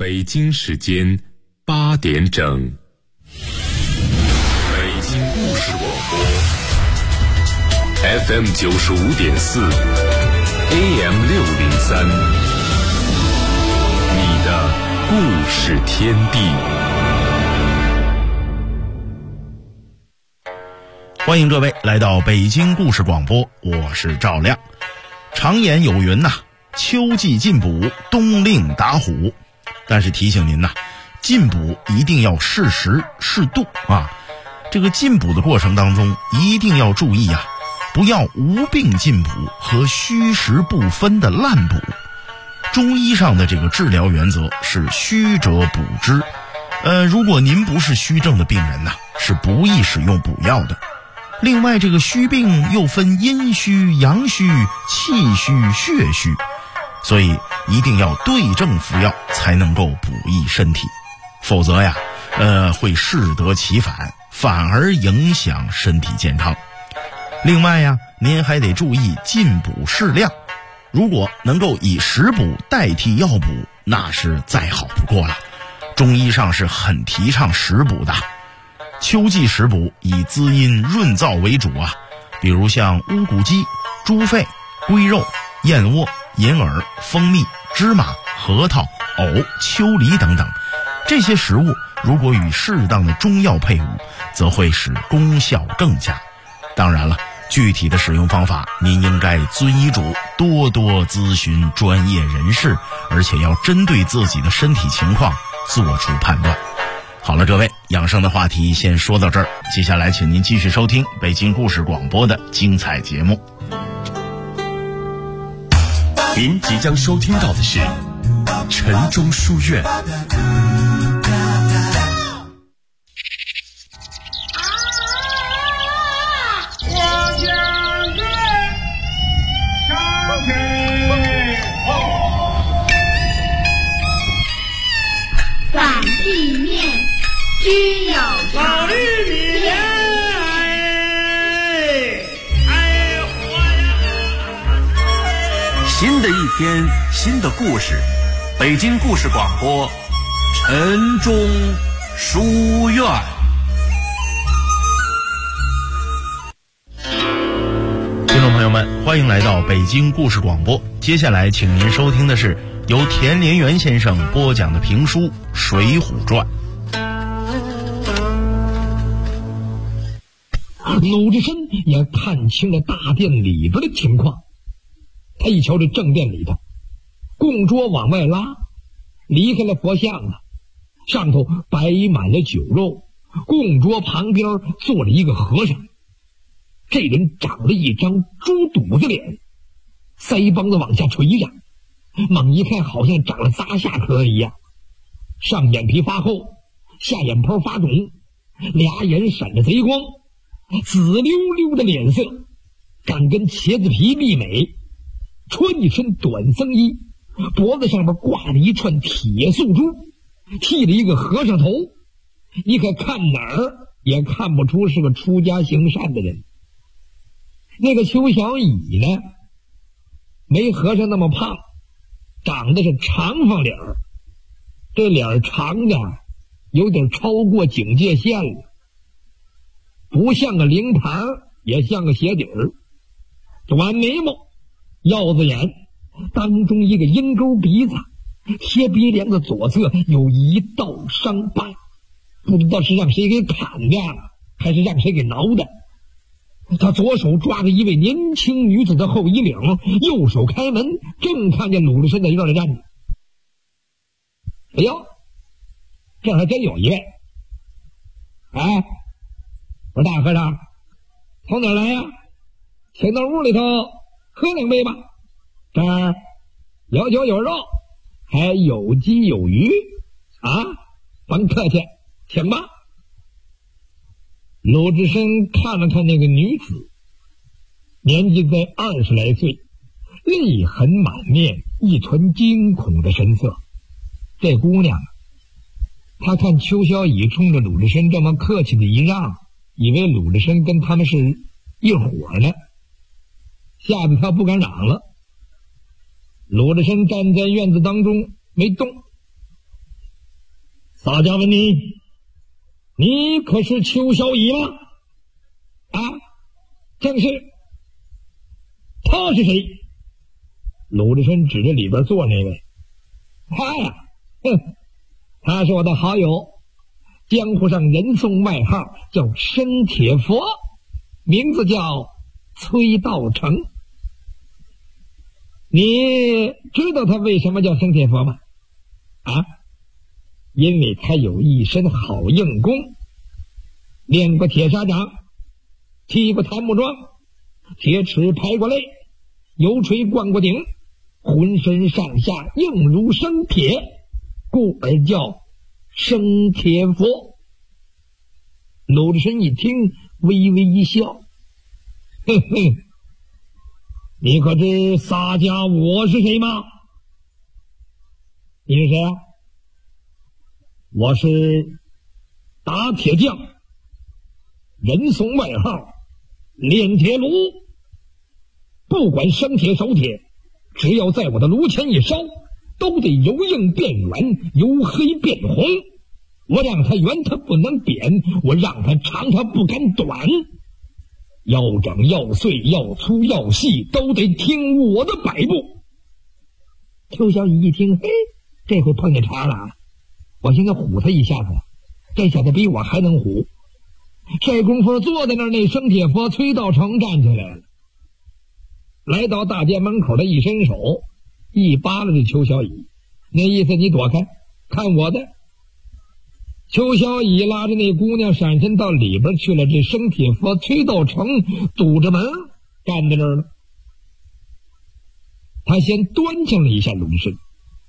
北京时间8点整，北京故事广播 FM 95.4 AM 603，你的故事天地。 欢迎各位来到北京故事广播，我是赵亮。常言有云呐，秋季进补，冬令打虎。但是提醒您呐，进补一定要适时适度啊。这个进补的过程当中，一定要注意啊，不要无病进补和虚实不分的滥补。中医上的这个治疗原则是虚者补之。如果您不是虚症的病人呐，是不宜使用补药的。另外，这个虚病又分阴虚、阳虚、气虚、血虚，所以一定要对症服药才能够补益身体，否则呀，会适得其反，反而影响身体健康。另外呀，您还得注意进补适量，如果能够以食补代替药补，那是再好不过了。中医上是很提倡食补的。秋季食补以滋阴润燥为主啊，比如像乌骨鸡、猪肺、龟肉、燕窝、银耳、蜂蜜、芝麻、核桃、藕、秋梨等等，这些食物如果与适当的中药配伍，则会使功效更佳。当然了，具体的使用方法您应该遵医嘱，多多咨询专业人士，而且要针对自己的身体情况做出判断。好了，各位，养生的话题先说到这儿，接下来请您继续收听北京故事广播的精彩节目。 您即将收听到的是晨钟书院。 反地面只有老玉米莲， 新的一天，新的故事，北京故事广播，晨钟书院。 听众朋友们，欢迎来到北京故事广播。接下来请您收听的是由田连元先生播讲的评书《水浒传》。 鲁智深也看清了大殿里边的情况，他一瞧这正殿里头，供桌往外拉，离开了佛像啊，上头摆满了酒肉，供桌旁边坐着一个和尚。这人长了一张猪肚子脸，腮帮子往下垂着，猛一看好像长了砸下壳一样，上眼皮发厚，下眼泡发肿，俩眼闪着贼光，紫溜溜的脸色，敢跟茄子皮媲美，穿一身短僧衣，脖子上面挂着一串铁素珠，剃了一个和尚头，你可看哪儿也看不出是个出家行善的人。那个邱小乙呢，没和尚那么胖，长得是长方脸儿，这脸儿长的有点超过警戒线了，不像个灵牌，也像个鞋底儿，短眉毛，腰子眼，当中一个鹰钩鼻子，贴鼻梁的左侧有一道伤疤，不知道是让谁给砍的还是让谁给挠的。他左手抓着一位年轻女子的后衣领，右手开门，正看见鲁智深在院里站着。哎呦，这还真有一位。哎，我说大和尚，从哪儿来呀？请到屋里头喝两杯吧，这儿有酒有肉，还有鸡有鱼啊，甭客气，请吧。鲁智深看了看那个女子，年纪在20来岁，泪痕满面，一团惊恐的神色。这姑娘，她看邱小乙冲着鲁智深这么客气的一让，以为鲁智深跟他们是一伙呢，吓得她不敢嚷了。鲁智深站在院子当中没动， 洒家问你可是邱小乙吗？啊，正是。他是谁？鲁智深指着里边坐那位。他呀，他是我的好友，江湖上人送外号叫生铁佛，名字叫崔道成。你知道他为什么叫生铁佛吗？啊，因为他有一身好硬功，练过铁砂掌，踢过檀木桩，铁齿拍过擂，油锤灌过顶，浑身上下硬如生铁，故而叫生铁佛。鲁智深一听，微微一笑，你可知洒家我是谁吗？你是谁啊？我是打铁匠，人送外号炼铁炉。不管生铁熟铁，只要在我的炉前一烧，都得由硬变软，由黑变红。我让它圆，它不能扁；我让它长，它不敢短。要整要碎要粗要细，都得听我的摆布。邱小乙一听，嘿，这回碰见茬了，我现在唬他一下子，这小子比我还能唬。这功夫坐在那儿，那生铁佛崔道成站起来了，来到大殿门口的一伸手，一扒拉这邱小乙，那意思你躲开，看我的。邱小乙拉着那姑娘闪身到里边去了，这生铁佛崔道成堵着门站在那儿了。他先端详了一下鲁智深，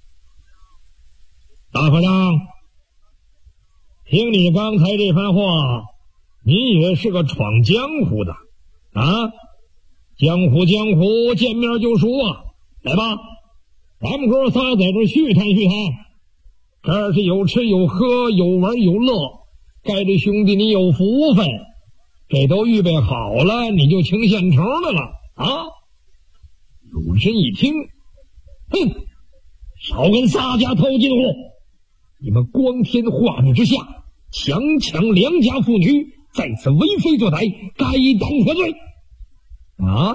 大和尚，听你刚才这番话，你也是个闯江湖的啊？江湖见面就熟啊！来吧，咱们哥仨在这续谈续谈。这儿是有吃有喝有玩有乐，该这兄弟你有福分，这都预备好了，你就请现成的了啊！鲁智深一听，少跟洒家套近乎！你们光天化日之下强抢良家妇女，在此为非作歹，该当何罪啊？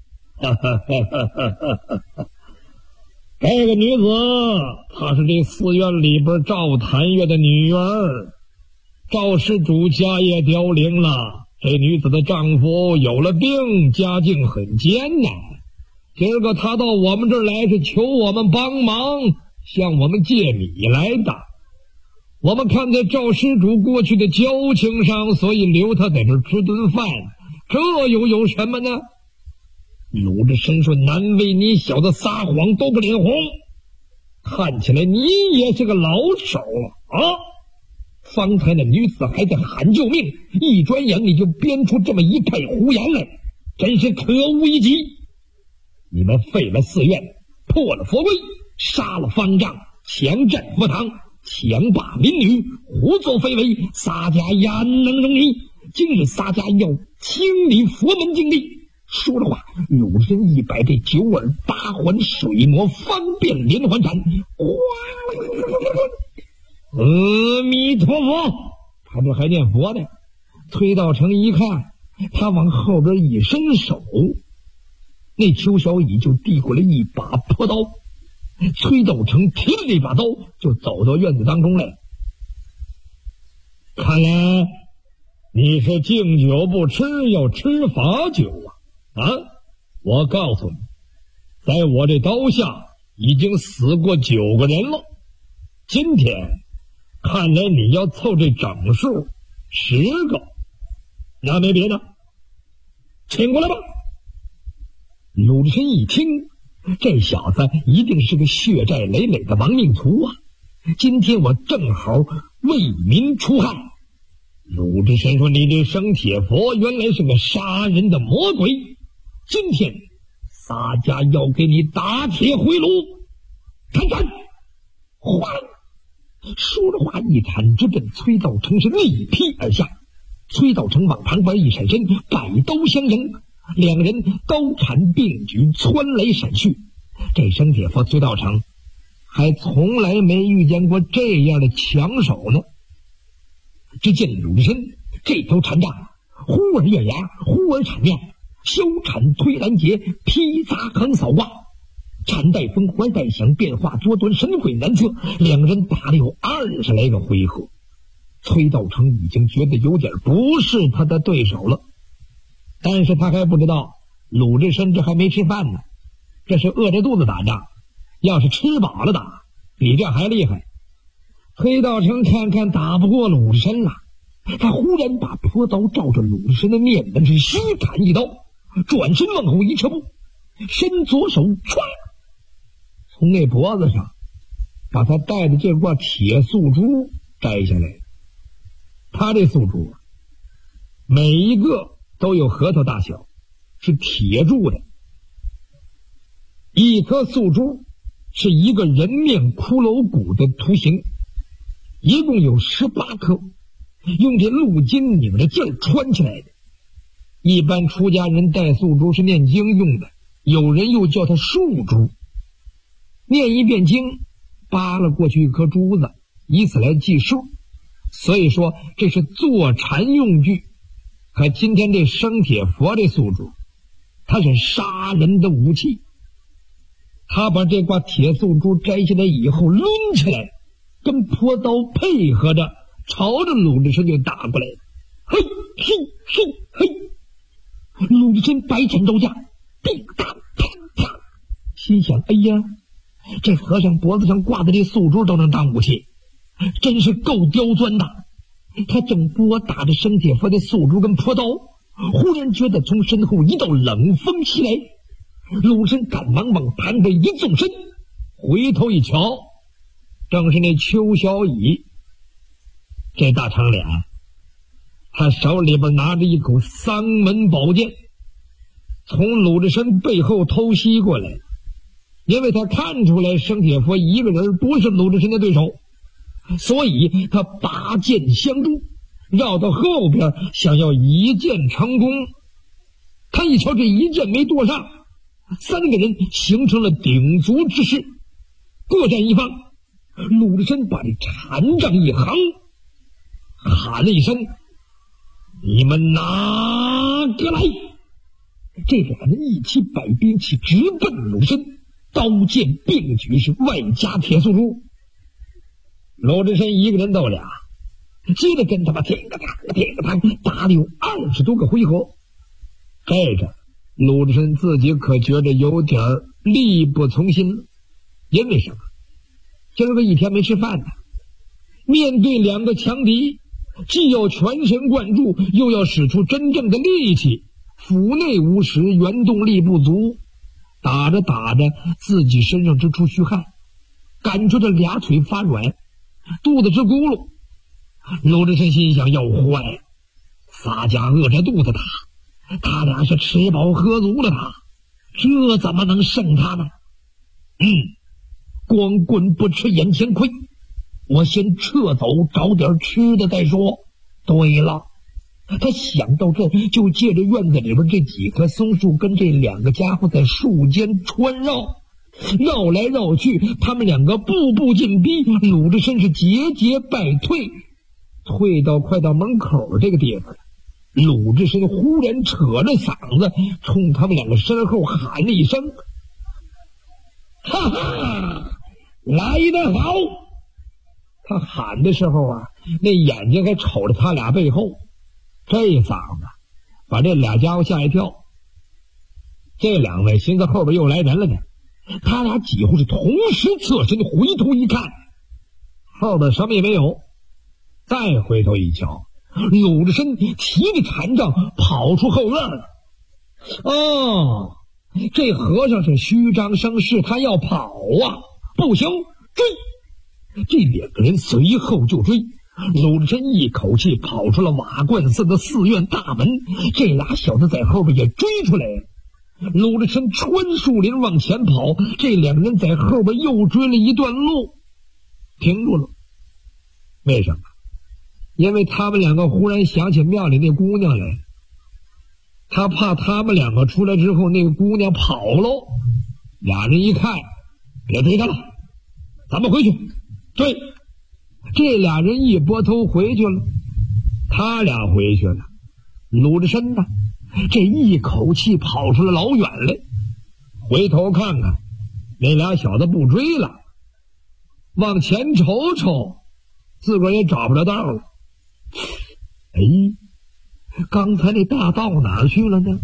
这个女子，她是这寺院里边赵谭月的女儿，赵施主家业凋零了，这女子的丈夫有了病，家境很艰难。今儿个她到我们这儿来是求我们帮忙，向我们借米来的。我们看在赵施主过去的交情上，所以留她在这儿吃顿饭，这又有什么呢？鲁智深说，难为你小子撒谎都不脸红，看起来你也是个老手啊！方才那女子还在喊救命，一转眼你就编出这么一派胡言来，真是可恶一极！你们废了寺院，破了佛规，杀了方丈，强占佛堂，强霸民女，胡作非为，洒家焉能容你？今日洒家要清理佛门净地。说着话，鲁智深一摆这九耳八环水磨方便连环斩，阿弥陀佛！他这还念佛呢。崔道成一看，他往后边一伸手，那邱小乙就递过来一把破刀。崔道成提了这把刀，就走到院子当中来。看来你是敬酒不吃，要吃罚酒啊！我告诉你，在我这刀下已经死过9个人了。今天看来你要凑这整数10个，那没别的，请过来吧。鲁智深一听，这小子一定是个血债累累的亡命徒啊！今天我正好为民除害。鲁智深说，你这生铁佛原来是个杀人的魔鬼，今天洒家要给你打铁回炉，砍！哗！说着话一铲，直奔崔道成是力劈而下。崔道成往旁边一闪身，摆刀相迎，两人刀缠并举，穿来闪去。这生铁佛崔道成还从来没遇见过这样的强手呢。只见鲁智深这头禅杖忽而月牙，忽而铲面，修铲推拦截，劈砸横扫挂，铲带风，环带响，变化多端，神鬼难测。两人打了有20来个回合，崔道成已经觉得有点不是他的对手了。但是他还不知道鲁智深这还没吃饭呢，这是饿着肚子打仗，要是吃饱了打，比这还厉害。崔道成看看打不过鲁智深了，他忽然把朴刀照着鲁智深的面门是虚砍一刀，转身往后一撤步，伸左手唰，从那脖子上把他戴的这挂铁素珠摘下来。他这素珠每一个都有核桃大小，是铁铸的。一颗素珠是一个人面骷髅骨的图形，一共有18颗，用这鹿筋拧着劲儿穿起来的。一般出家人戴素珠是念经用的，有人又叫它树珠。念一遍经，扒拉过去一颗珠子，以此来计数。所以说这是坐禅用具。可今天这生铁佛这素珠，它是杀人的武器。他把这挂铁素珠摘下来以后抡起来，跟朴刀配合着朝着鲁智深就打过来了。嘿嘿嘿嘿，鲁智深百斩招架，叮当啪啪，心想：哎呀，这和尚脖子上挂的这素珠都能当武器，真是够刁钻的。他正拨打着生铁佛的素珠跟朴刀，忽然觉得从身后一道冷风袭来，鲁智深赶忙往盘背一纵身，回头一瞧，正是那邱小乙。这大长脸，他手里边拿着一口丧门宝剑，从鲁智深背后偷袭过来。因为他看出来生铁佛一个人不是鲁智深的对手，所以他拔剑相助，绕到后边想要一剑成功。他一瞧这一剑没剁上，三个人形成了鼎足之势，各占一方。鲁智深把这禅杖一横，喊了一声：你们哪个来？这俩人一起摆兵器直奔鲁智深，刀剑并举，是外加铁素珠。鲁智深一个人斗俩，接着跟他们挺个当打了有20多个回合。这个鲁智深自己可觉着有点力不从心了。因为什么？今儿个一天没吃饭呢，面对两个强敌，既要全神贯注，又要使出真正的力气，腹内无食，原动力不足，打着打着自己身上直出虚汗，感觉着俩腿发软，肚子直咕噜。鲁智深心想：要坏了，仨家饿着肚子打，他俩是吃饱喝足了打，这怎么能胜他呢？光棍不吃眼前亏，我先撤走，找点吃的再说。对了，他想到这，就借着院子里边这几棵松树，跟这两个家伙在树间穿绕，绕来绕去，他们两个步步紧逼，鲁智深是节节败退，退到快到门口这个地方了。鲁智深忽然扯着嗓子冲他们两个身后喊了一声：哈哈，来得好！他喊的时候啊，那眼睛还瞅着他俩背后，这嗓子把这俩家伙吓一跳。这两位寻思后边又来人了呢，他俩几乎是同时侧身回头一看，后边什么也没有。再回头一瞧，鲁智深提着禅杖跑出后院了。哦，这和尚是虚张声势，他要跑啊！不行，追！这两个人随后就追。鲁智深一口气跑出了瓦罐寺的寺院大门，这俩小子在后边也追出来了。鲁智深穿树林往前跑，这两个人在后边又追了一段路，停住了。为什么？因为他们两个忽然想起庙里那姑娘来，他怕他们两个出来之后那个姑娘跑喽。俩人一看，别追他了， 咱们回去。对，这俩人一拨头回去了。他俩回去了，鲁智深呢，这一口气跑出了老远来，回头看看，那俩小子不追了，往前瞅瞅，自个儿也找不着道了。哎，刚才那大道哪儿去了呢？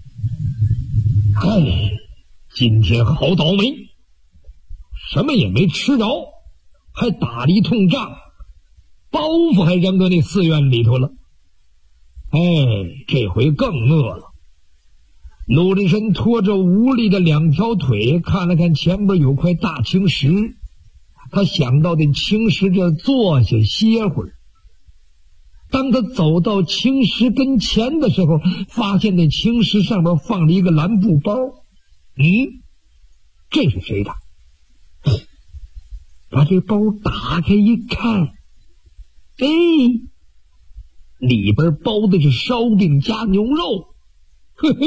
哎，今天好倒霉，什么也没吃着，还打了一通仗，包袱还扔到那寺院里头了。哎，这回更饿了。鲁智深拖着无力的两条腿，看了看前边有块大青石，他想到这青石这坐下歇会儿。当他走到青石跟前的时候，发现那青石上面放着一个蓝布包。这是谁的？把这包打开一看，里边包的是烧饼加牛肉。嘿嘿，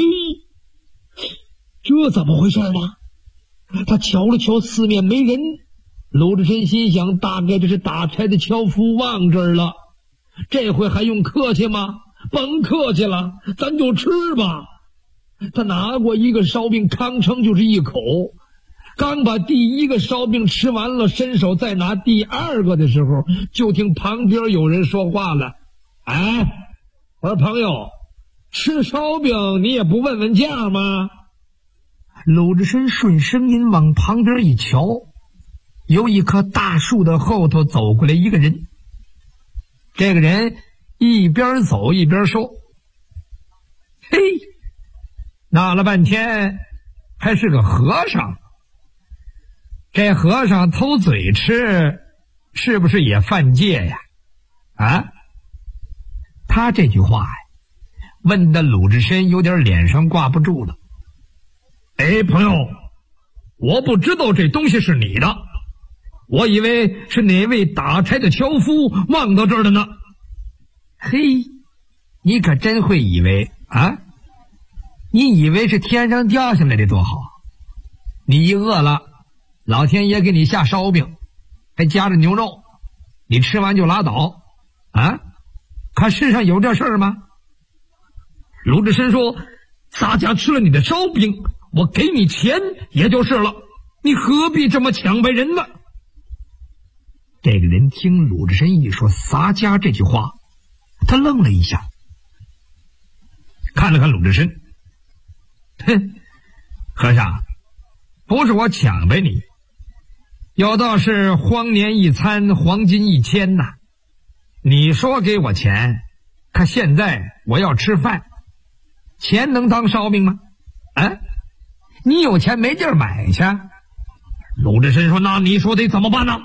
这怎么回事呢？他瞧了瞧四面没人，鲁智深心想，大概这是打差的樵夫忘这儿了，这回还用客气吗？甭客气了，咱就吃吧。他拿过一个烧饼，吭称就是一口，刚把第一个烧饼吃完了，伸手再拿第二个的时候，就听旁边有人说话了。哎，我说朋友，吃烧饼你也不问问价吗？鲁智深顺声音往旁边一瞧，由一棵大树的后头走过来一个人。这个人一边走一边说：嘿，闹了半天还是个和尚。这和尚偷嘴吃，是不是也犯戒呀？啊？他这句话呀，问的鲁智深有点脸上挂不住了。哎，朋友，我不知道这东西是你的，我以为是哪位打差的樵夫忘到这儿的呢。嘿，你可真会以为啊！你以为是天上掉下来的多好，你一饿了，老天爷给你下烧饼，还夹着牛肉，你吃完就拉倒啊？可世上有这事儿吗？鲁智深说：洒家吃了你的烧饼，我给你钱也就是了，你何必这么抢白人呢？这个人听鲁智深一说洒家这句话，他愣了一下，看了看鲁智深，哼，和尚，不是我抢呗你，有道是荒年一餐，黄金1000呐。你说给我钱，可现在我要吃饭，钱能当烧饼吗？啊，你有钱没地儿买去。鲁智深说：那你说得怎么办呢？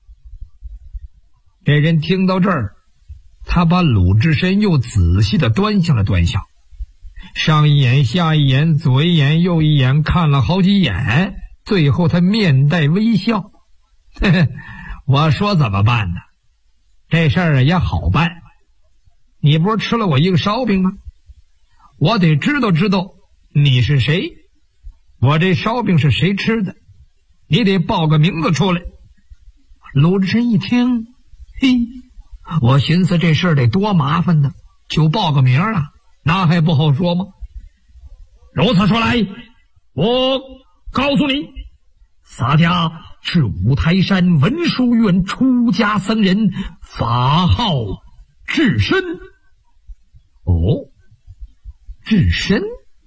这人听到这儿，他把鲁智深又仔细的端详了端详，上一眼下一眼左一眼右一眼看了好几眼，最后他面带微笑。呵呵，我说怎么办呢？这事儿也好办，你不是吃了我一个烧饼吗？我得知道知道你是谁，我这烧饼是谁吃的，你得报个名字出来。鲁智深一听，嘿，我寻思这事儿得多麻烦呢，就报个名啊，那还不好说吗？如此说来，我告诉你，洒家是五台山文殊院出家僧人，法号智深。哦，智深，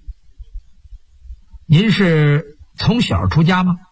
您是从小出家吗？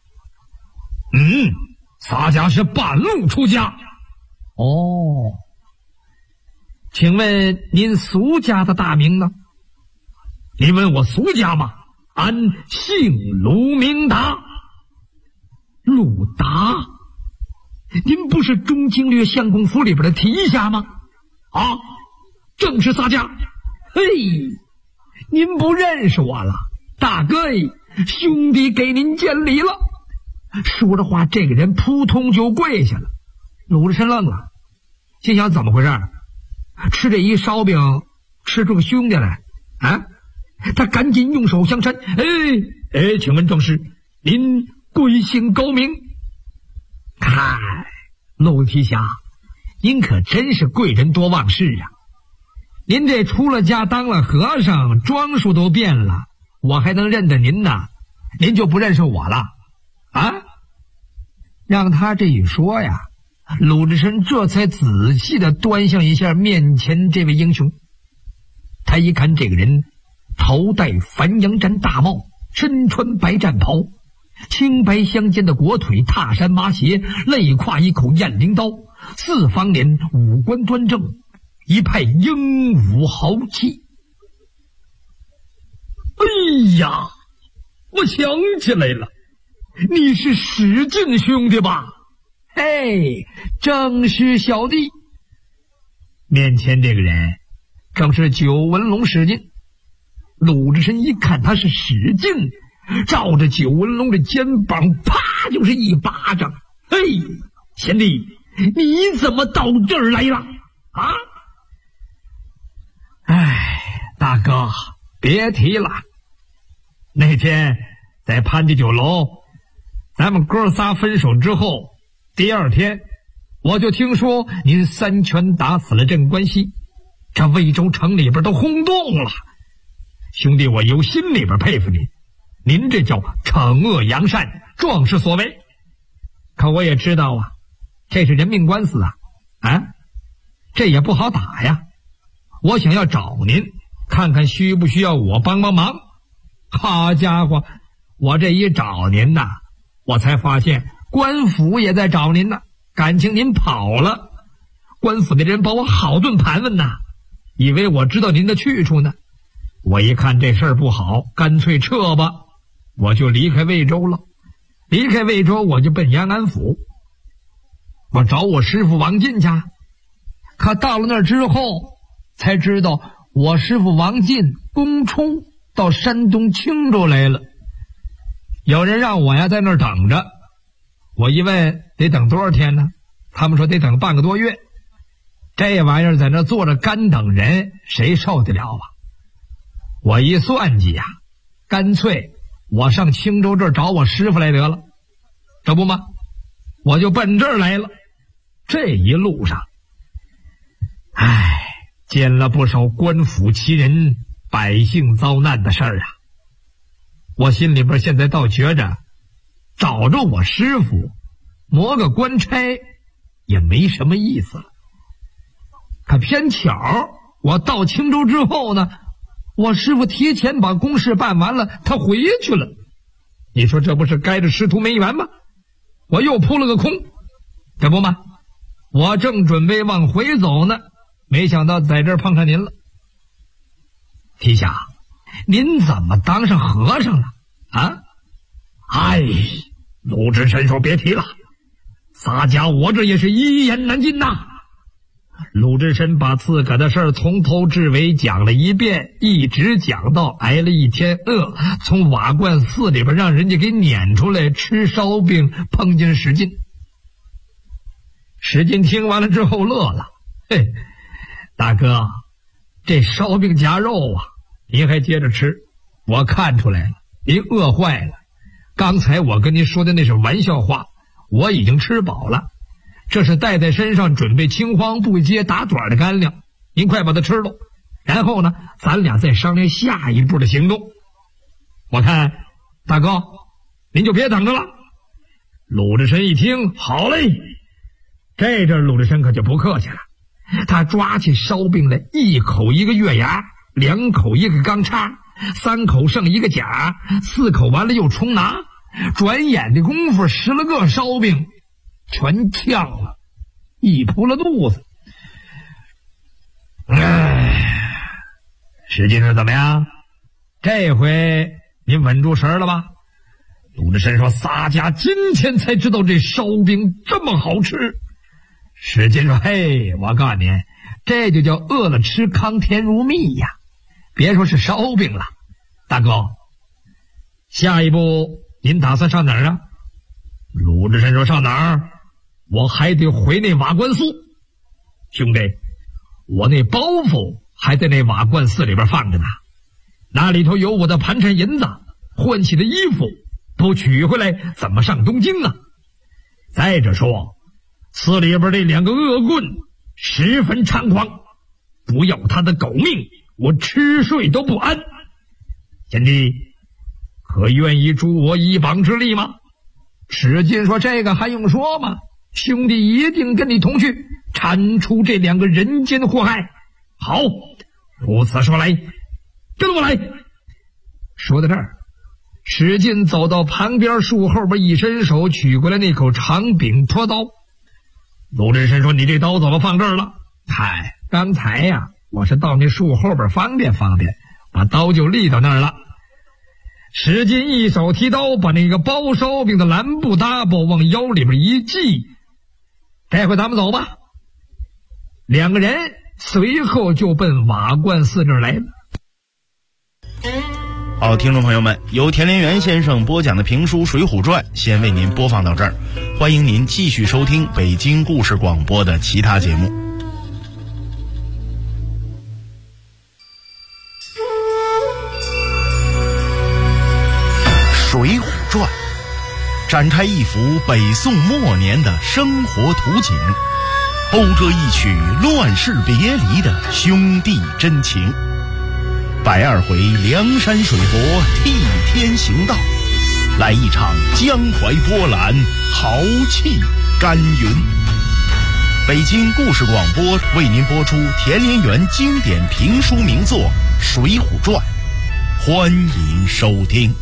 洒家是半路出家。哦，请问您俗家的大名呢？你问我俗家吗？俺姓鲁，名达。鲁达，您不是中经略相公府里边的提辖吗？啊，正是洒家。嘿，您不认识我了，大哥，兄弟给您见礼了。说着话，这个人扑通就跪下了。鲁智深愣了，心想怎么回事？吃这一烧饼吃出个兄弟来啊！他赶紧用手相搀。请问正是您贵姓高明？ 嗨，陆提辖，您可真是贵人多忘事啊！您这出了家当了和尚，装束都变了，我还能认得您呢？您就不认识我了啊？让他这一说呀，鲁智深这才仔细地端详一下面前这位英雄。他一看这个人头戴繁阳毡大帽，身穿白战袍，青白相间的裹腿踏山麻鞋，肋挎一口雁翎刀，四方脸，五官端正，一派英武豪气。哎呀，我想起来了，你是史进兄弟吧？嘿，正是小弟。面前这个人正是九纹龙史进。鲁智深一看他是史进，照着九纹龙的肩膀啪就是一巴掌。嘿，贤弟，你怎么到这儿来了啊？哎，大哥别提了，那天在潘家酒楼，咱们哥仨分手之后，第二天我就听说您3拳打死了镇关西，这魏州城里边都轰动了。兄弟，我由心里边佩服您，您这叫惩恶扬善，壮士所为。可我也知道啊，这是人命官司啊，这也不好打呀。我想要找您，看看需不需要我帮帮忙。好家伙，我这一找您呐，我才发现官府也在找您呢，感情您跑了。官府的人把我好顿盘问呐，以为我知道您的去处呢。我一看这事儿不好，干脆撤吧，我就离开魏州了。离开魏州，我就奔延安府，我找我师父王进去。可到了那儿之后，才知道我师父王进公出到山东青州来了。有人让我呀在那儿等着，我一问得等多少天呢？他们说得等半个多月。这玩意儿在那坐着干等人，谁受得了啊？我一算计呀，干脆我上青州这儿找我师傅来得了，这不吗？我就奔这儿来了。这一路上，见了不少官府欺人、百姓遭难的事儿啊。我心里边现在倒觉着，找着我师傅磨个官差也没什么意思了。可偏巧我到青州之后呢，我师傅提前把公事办完了，他回去了。你说这不是该着师徒没缘吗？我又扑了个空，这不吗？我正准备往回走呢，没想到在这儿碰上您了。提辖，您怎么当上和尚了啊？鲁智深说别提了，洒家我这也是一言难尽呐。鲁智深把自个的事儿从头至尾讲了一遍，一直讲到挨了一天饿，从瓦罐寺里边让人家给撵出来吃烧饼，碰见史进。史进听完了之后乐了，嘿，大哥，这烧饼夹肉啊，您还接着吃，我看出来了，您饿坏了。刚才我跟您说的那是玩笑话，我已经吃饱了，这是带在身上准备青黄不接打盹的干粮，您快把它吃了，然后呢，咱俩再商量下一步的行动。我看大哥您就别等着了。鲁智深一听，好嘞，这阵鲁智深可就不客气了，他抓起烧饼来，一口一个月牙，2口一个钢叉，3口剩一个甲，4口完了又重拿，转眼的功夫10来个烧饼全呛了，一扑了肚子。史进说怎么样？这回您稳住神了吧？鲁智深说洒家今天才知道这烧饼这么好吃。史进说嘿，我告诉您，这就叫饿了吃糠甜如蜜呀，别说是烧饼了。大哥，下一步您打算上哪儿啊？鲁智深说上哪儿？我还得回那瓦罐寺。兄弟，我那包袱还在那瓦罐寺里边放着呢，那里头有我的盘缠银子，换洗的衣服不取回来怎么上东京啊？ 再者说，寺里边这2个恶棍十分猖狂，不要他的狗命，我吃睡都不安。贤弟，可愿意助我一膀之力吗？史进说：这个还用说吗？兄弟一定跟你同去，铲除这2个人间祸害。好，如此说来，跟我来。说到这儿，史进走到旁边树后边，一伸手取过来那口长柄拖刀。鲁智深说：你这刀怎么放这儿了？嗨，刚才呀，我是到那树后边方便，把刀就立到那儿了。史进一手提刀，把那个包烧饼的蓝布搭包往腰里边一系。这回咱们走吧。2个人随后就奔瓦罐寺这儿来了。 好，听众朋友们，由田连元先生播讲的评书《水浒传》先为您播放到这儿，欢迎您继续收听北京故事广播的其他节目。《水浒传》展开一幅北宋末年的生活图景，讴歌一曲乱世别离的兄弟真情。120回梁山水泊替天行道，来一场江淮波澜，豪气干云。北京故事广播为您播出田连元经典评书名作《水浒传》，欢迎收听。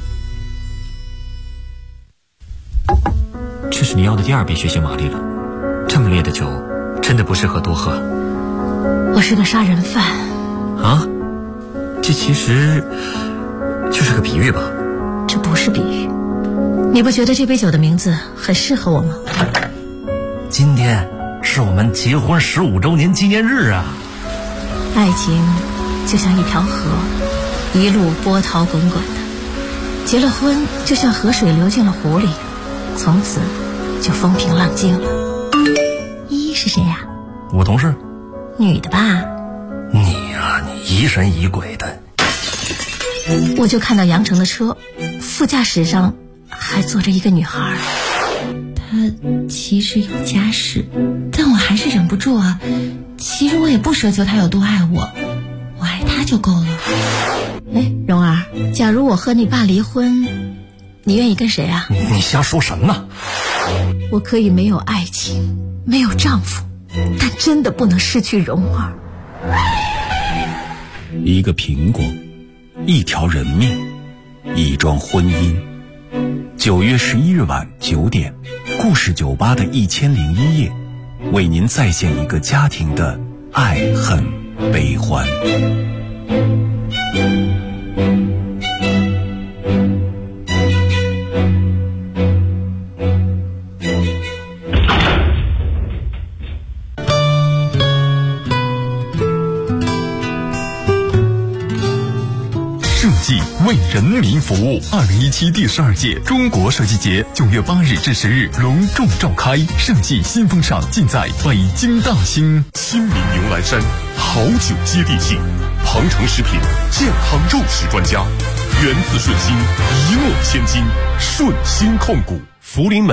这是你要的第2杯血腥玛丽了，这么烈的酒真的不适合多喝。 我是个杀人犯啊，这其实就是个比喻吧？ 这不是比喻，你不觉得这杯酒的名字很适合我吗？ 今天是我们结婚15周年纪念日啊！ 爱情就像一条河，一路波涛滚滚的，结了婚就像河水流进了湖里，从此就风平浪静了。依依是谁呀？ 我同事。 女的吧？ 你呀，你疑神疑鬼的。 我就看到杨成的车，副驾驶上还坐着一个女孩，她其实有家室，但我还是忍不住啊。其实我也不奢求她有多爱我，我爱她就够了。哎，蓉儿，假如我和你爸离婚，你愿意跟谁啊？ 你瞎说什么？ 我可以没有爱情，没有丈夫，但真的不能失去蓉儿。 一个苹果，一条人命，一桩婚姻。9月11日晚9点，故事酒吧的1001夜，为您再现一个家庭的爱恨悲欢。 设计为人民服务。2017第12届中国设计节9月8日至10日隆重召开，设计新风尚尽在北京大兴。亲民牛栏山，好酒接地气。鹏程食品健康肉食专家，源自顺心，一诺千金，顺心控股。福临门